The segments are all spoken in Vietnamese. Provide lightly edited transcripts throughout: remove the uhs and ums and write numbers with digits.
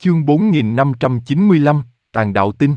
Chương 4595, Tàn đạo tinh.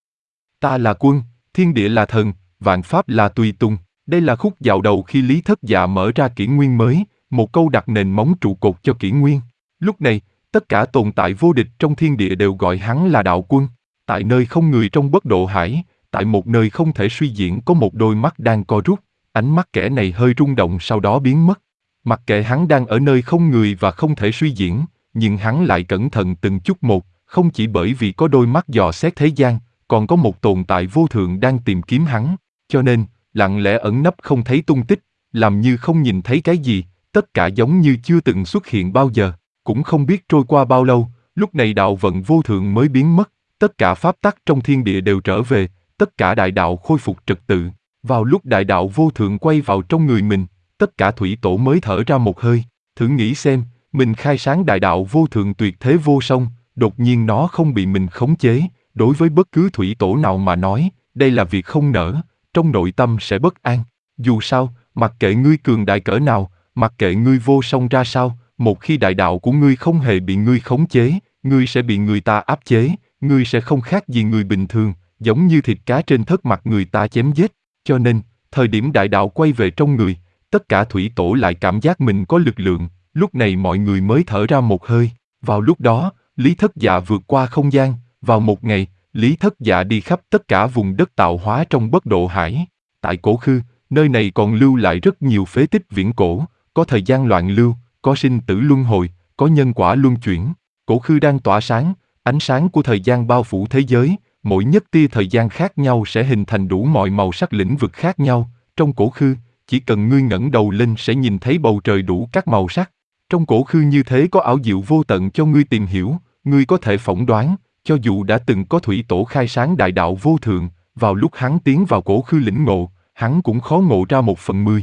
Ta là quân, thiên địa là thần, vạn pháp là tùy tùng. Đây là khúc dạo đầu khi Lý Thất Dạ mở ra kỷ nguyên mới, một câu đặt nền móng trụ cột cho kỷ nguyên. Lúc này, tất cả tồn tại vô địch trong thiên địa đều gọi hắn là đạo quân. Tại nơi không người trong bất độ hải, tại một nơi không thể suy diễn có một đôi mắt đang co rút, ánh mắt kẻ này hơi rung động sau đó biến mất. Mặc kệ hắn đang ở nơi không người và không thể suy diễn, nhưng hắn lại cẩn thận từng chút một, không chỉ bởi vì có đôi mắt dò xét thế gian, còn có một tồn tại vô thượng đang tìm kiếm hắn, cho nên, lặng lẽ ẩn nấp không thấy tung tích, làm như không nhìn thấy cái gì, tất cả giống như chưa từng xuất hiện bao giờ. Cũng không biết trôi qua bao lâu, lúc này đạo vận vô thượng mới biến mất, tất cả pháp tắc trong thiên địa đều trở về, tất cả đại đạo khôi phục trật tự. Vào lúc đại đạo vô thượng quay vào trong người mình, tất cả thủy tổ mới thở ra một hơi. Thử nghĩ xem, mình khai sáng đại đạo vô thượng tuyệt thế vô song, đột nhiên nó không bị mình khống chế, đối với bất cứ thủy tổ nào mà nói, đây là việc không nỡ, trong nội tâm sẽ bất an. Dù sao, mặc kệ ngươi cường đại cỡ nào, mặc kệ ngươi vô song ra sao, một khi đại đạo của ngươi không hề bị ngươi khống chế, ngươi sẽ bị người ta áp chế, ngươi sẽ không khác gì người bình thường, giống như thịt cá trên thớt mặt người ta chém giết. Cho nên, thời điểm đại đạo quay về trong người, tất cả thủy tổ lại cảm giác mình có lực lượng, lúc này mọi người mới thở ra một hơi. Vào lúc đó, Lý Thất Dạ vượt qua không gian, vào một ngày, Lý Thất Dạ đi khắp tất cả vùng đất tạo hóa trong bất độ hải. Tại Cổ Khư, nơi này còn lưu lại rất nhiều phế tích viễn cổ, có thời gian loạn lưu, có sinh tử luân hồi, có nhân quả luân chuyển. Cổ Khư đang tỏa sáng, ánh sáng của thời gian bao phủ thế giới, mỗi nhất tia thời gian khác nhau sẽ hình thành đủ mọi màu sắc lĩnh vực khác nhau. Trong Cổ Khư, chỉ cần ngươi ngẩng đầu lên sẽ nhìn thấy bầu trời đủ các màu sắc. Trong Cổ Khư như thế có ảo diệu vô tận cho ngươi tìm hiểu, ngươi có thể phỏng đoán, cho dù đã từng có thủy tổ khai sáng đại đạo vô thượng, vào lúc hắn tiến vào Cổ Khư lĩnh ngộ, hắn cũng khó ngộ ra 1/10.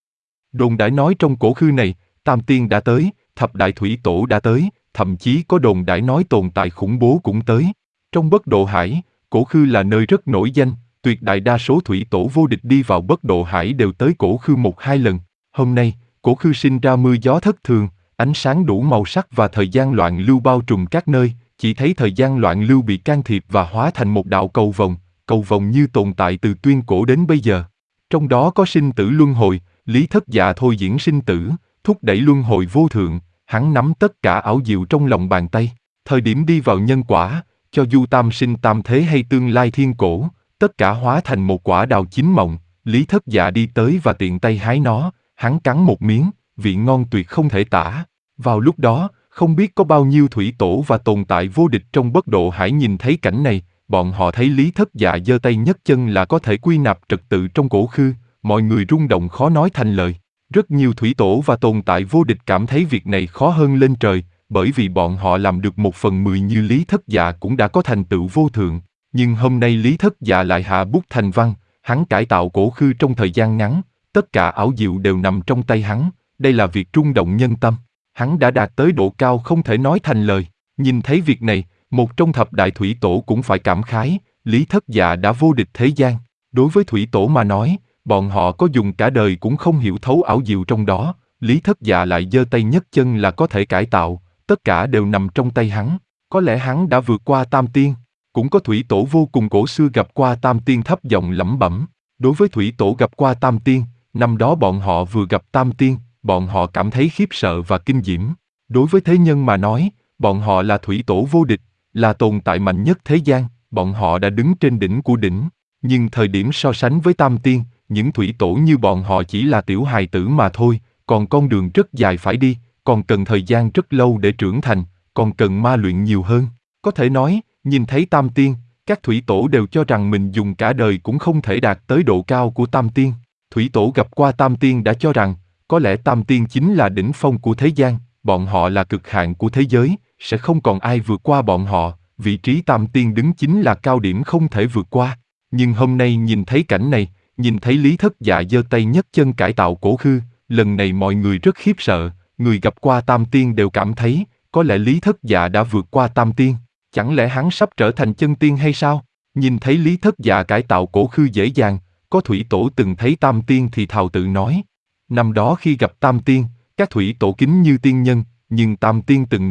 Đồn đãi nói trong Cổ Khư này, Tam Tiên đã tới, thập đại thủy tổ đã tới, thậm chí có đồn đãi nói tồn tại khủng bố cũng tới. Trong bất độ hải, Cổ Khư là nơi rất nổi danh, tuyệt đại đa số thủy tổ vô địch đi vào bất độ hải đều tới Cổ Khư 1-2 lần. Hôm nay, Cổ Khư sinh ra mưa gió thất thường, ánh sáng đủ màu sắc và thời gian loạn lưu bao trùm các nơi, chỉ thấy thời gian loạn lưu bị can thiệp và hóa thành một đạo cầu vồng như tồn tại từ tuyên cổ đến bây giờ. Trong đó có sinh tử luân hồi, Lý Thất Dạ thôi diễn sinh tử, thúc đẩy luân hồi vô thượng, hắn nắm tất cả ảo diệu trong lòng bàn tay. Thời điểm đi vào nhân quả, cho dù tam sinh tam thế hay tương lai thiên cổ, tất cả hóa thành một quả đào chín mọng. Lý Thất Dạ đi tới và tiện tay hái nó, hắn cắn một miếng, vị ngon tuyệt không thể tả. Vào lúc đó, không biết có bao nhiêu thủy tổ và tồn tại vô địch trong bất độ hải nhìn thấy cảnh này, bọn họ thấy Lý Thất Dạ giơ tay nhấc chân là có thể quy nạp trật tự trong Cổ Khư, mọi người rung động khó nói thành lời. Rất nhiều thủy tổ và tồn tại vô địch cảm thấy việc này khó hơn lên trời, bởi vì bọn họ làm được 1/10 như Lý Thất Dạ cũng đã có thành tựu vô thượng. Nhưng hôm nay Lý Thất Dạ lại hạ bút thành văn, hắn cải tạo Cổ Khư trong thời gian ngắn, tất cả ảo diệu đều nằm trong tay hắn, đây là việc rung động nhân tâm. Hắn đã đạt tới độ cao không thể nói thành lời. Nhìn thấy việc này, một trong thập đại thủy tổ cũng phải cảm khái, Lý Thất Dạ đã vô địch thế gian. Đối với thủy tổ mà nói, bọn họ có dùng cả đời cũng không hiểu thấu ảo diệu trong đó, Lý Thất Dạ lại giơ tay nhấc chân là có thể cải tạo, tất cả đều nằm trong tay hắn. Có lẽ hắn đã vượt qua Tam Tiên. Cũng có thủy tổ vô cùng cổ xưa gặp qua Tam Tiên thấp giọng lẩm bẩm. Đối với thủy tổ gặp qua Tam Tiên, năm đó bọn họ vừa gặp Tam Tiên, bọn họ cảm thấy khiếp sợ và kinh diễm. Đối với thế nhân mà nói, bọn họ là thủy tổ vô địch, là tồn tại mạnh nhất thế gian, bọn họ đã đứng trên đỉnh của đỉnh. Nhưng thời điểm so sánh với Tam Tiên, những thủy tổ như bọn họ chỉ là tiểu hài tử mà thôi, còn con đường rất dài phải đi, còn cần thời gian rất lâu để trưởng thành, còn cần ma luyện nhiều hơn. Có thể nói, nhìn thấy Tam Tiên, các thủy tổ đều cho rằng mình dùng cả đời cũng không thể đạt tới độ cao của Tam Tiên. Thủy tổ gặp qua Tam Tiên đã cho rằng, có lẽ Tam Tiên chính là đỉnh phong của thế gian, bọn họ là cực hạn của thế giới, sẽ không còn ai vượt qua bọn họ, vị trí Tam Tiên đứng chính là cao điểm không thể vượt qua. Nhưng hôm nay nhìn thấy cảnh này, nhìn thấy Lý Thất Dạ giơ tay nhấc chân cải tạo Cổ Khư, lần này mọi người rất khiếp sợ, người gặp qua Tam Tiên đều cảm thấy, có lẽ Lý Thất Dạ đã vượt qua Tam Tiên, chẳng lẽ hắn sắp trở thành chân tiên hay sao? Nhìn thấy Lý Thất Dạ cải tạo Cổ Khư dễ dàng, có thủy tổ từng thấy Tam Tiên thì thào tự nói. Năm đó khi gặp Tam Tiên, các thủy tổ kính như tiên nhân, nhưng Tam Tiên từng nói,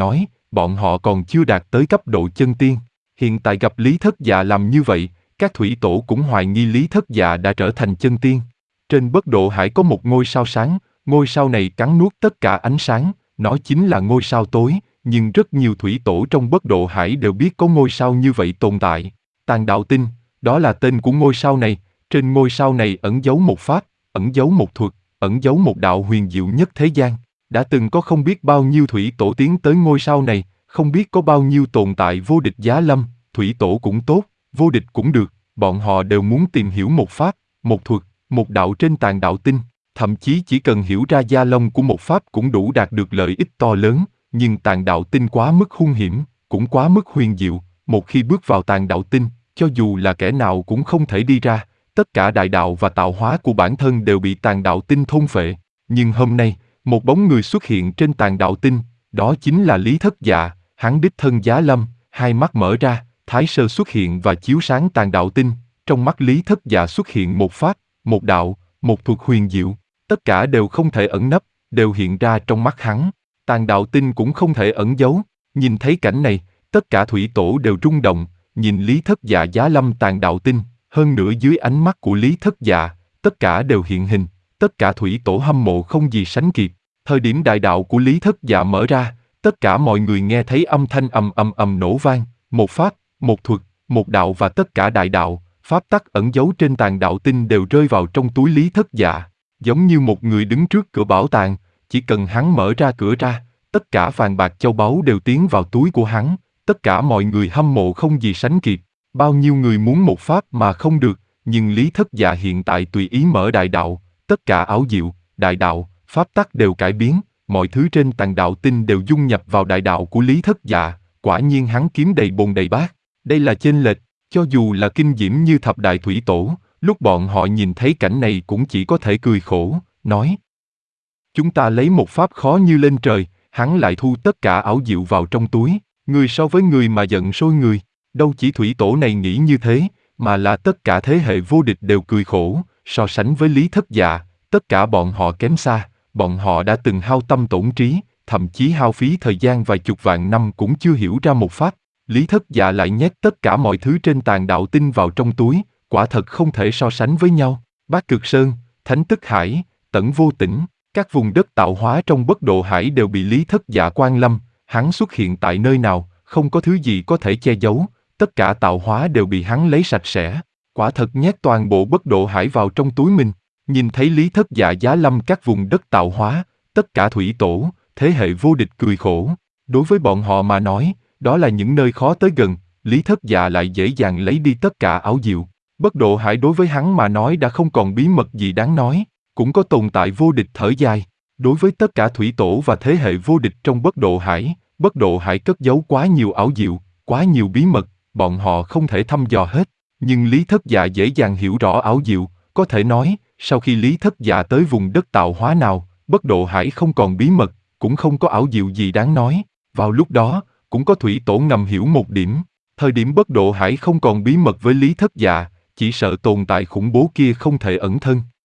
bọn họ còn chưa đạt tới cấp độ chân tiên. Hiện tại gặp Lý Thất Dạ làm như vậy, các thủy tổ cũng hoài nghi Lý Thất Dạ đã trở thành chân tiên. Trên Bất Độ Hải có một ngôi sao sáng, ngôi sao này cắn nuốt tất cả ánh sáng, nó chính là ngôi sao tối, nhưng rất nhiều thủy tổ trong Bất Độ Hải đều biết có ngôi sao như vậy tồn tại. Tàn đạo tinh, đó là tên của ngôi sao này, trên ngôi sao này ẩn giấu một pháp, ẩn giấu một thuật, ẩn giấu một đạo huyền diệu nhất thế gian. Đã từng có không biết bao nhiêu thủy tổ tiến tới ngôi sao này, không biết có bao nhiêu tồn tại vô địch giá lâm, thủy tổ cũng tốt, vô địch cũng được, bọn họ đều muốn tìm hiểu một pháp, một thuật, một đạo trên tàn đạo tinh, thậm chí chỉ cần hiểu ra gia long của một pháp cũng đủ đạt được lợi ích to lớn, nhưng tàn đạo tinh quá mức hung hiểm, cũng quá mức huyền diệu, một khi bước vào tàn đạo tinh, cho dù là kẻ nào cũng không thể đi ra, tất cả đại đạo và tạo hóa của bản thân đều bị tàn đạo tinh thôn phệ. Nhưng hôm nay, một bóng người xuất hiện trên tàn đạo tinh, đó chính là Lý Thất Dạ, hắn đích thân giá lâm, hai mắt mở ra, Thái Sơ xuất hiện và chiếu sáng tàn đạo tinh, trong mắt Lý Thất Dạ xuất hiện một pháp, một đạo, một thuật huyền diệu, tất cả đều không thể ẩn nấp, đều hiện ra trong mắt hắn, tàn đạo tinh cũng không thể ẩn giấu. Nhìn thấy cảnh này, tất cả thủy tổ đều rung động, nhìn Lý Thất Dạ giá lâm tàn đạo tinh, hơn nữa dưới ánh mắt của Lý Thất Dạ, tất cả đều hiện hình, tất cả thủy tổ hâm mộ không gì sánh kịp. Thời điểm đại đạo của Lý Thất Dạ mở ra, tất cả mọi người nghe thấy âm thanh ầm ầm ầm nổ vang, một pháp, một thuật, một đạo và tất cả đại đạo, pháp tắc ẩn giấu trên tàn đạo tinh đều rơi vào trong túi Lý Thất Dạ, giống như một người đứng trước cửa bảo tàng, chỉ cần hắn mở ra cửa ra, tất cả vàng bạc châu báu đều tiến vào túi của hắn, tất cả mọi người hâm mộ không gì sánh kịp, bao nhiêu người muốn một pháp mà không được, nhưng Lý Thất Dạ hiện tại tùy ý mở đại đạo, tất cả ảo diệu, đại đạo, pháp tắc đều cải biến, mọi thứ trên tàn đạo tinh đều dung nhập vào đại đạo của Lý Thất Dạ, quả nhiên hắn kiếm đầy bồn đầy bát, đây là chênh lệch, cho dù là kinh diễm như thập đại thủy tổ, lúc bọn họ nhìn thấy cảnh này cũng chỉ có thể cười khổ, nói: chúng ta lấy một pháp khó như lên trời, hắn lại thu tất cả ảo diệu vào trong túi, người so với người mà giận sôi người, đâu chỉ thủy tổ này nghĩ như thế, mà là tất cả thế hệ vô địch đều cười khổ, so sánh với Lý Thất Dạ, tất cả bọn họ kém xa, bọn họ đã từng hao tâm tổn trí, thậm chí hao phí thời gian vài chục vạn năm cũng chưa hiểu ra một pháp. Lý Thất Dạ lại nhét tất cả mọi thứ trên tàn đạo tinh vào trong túi, quả thật không thể so sánh với nhau. Bát Cực Sơn, Thánh Tức Hải, Tẩn Vô Tỉnh, các vùng đất tạo hóa trong Bất Độ Hải đều bị Lý Thất Dạ quan lâm, hắn xuất hiện tại nơi nào, không có thứ gì có thể che giấu, tất cả tạo hóa đều bị hắn lấy sạch sẽ. Quả thật nhét toàn bộ Bất Độ Hải vào trong túi mình. Nhìn thấy Lý Thất Dạ giá lâm các vùng đất tạo hóa, tất cả thủy tổ, thế hệ vô địch cười khổ. Đối với bọn họ mà nói, đó là những nơi khó tới gần, Lý Thất Dạ lại dễ dàng lấy đi tất cả ảo diệu. Bất Độ Hải đối với hắn mà nói đã không còn bí mật gì đáng nói, cũng có tồn tại vô địch thở dài. Đối với tất cả thủy tổ và thế hệ vô địch trong Bất Độ Hải cất giấu quá nhiều ảo diệu, quá nhiều bí mật, bọn họ không thể thăm dò hết. Nhưng Lý Thất Dạ dễ dàng hiểu rõ ảo diệu, có thể nói, sau khi Lý Thất Dạ tới vùng đất tạo hóa nào, Bất Độ Hải không còn bí mật, cũng không có ảo diệu gì đáng nói. Vào lúc đó, cũng có thủy tổ ngầm hiểu một điểm, thời điểm Bất Độ Hải không còn bí mật với Lý Thất Dạ, chỉ sợ tồn tại khủng bố kia không thể ẩn thân.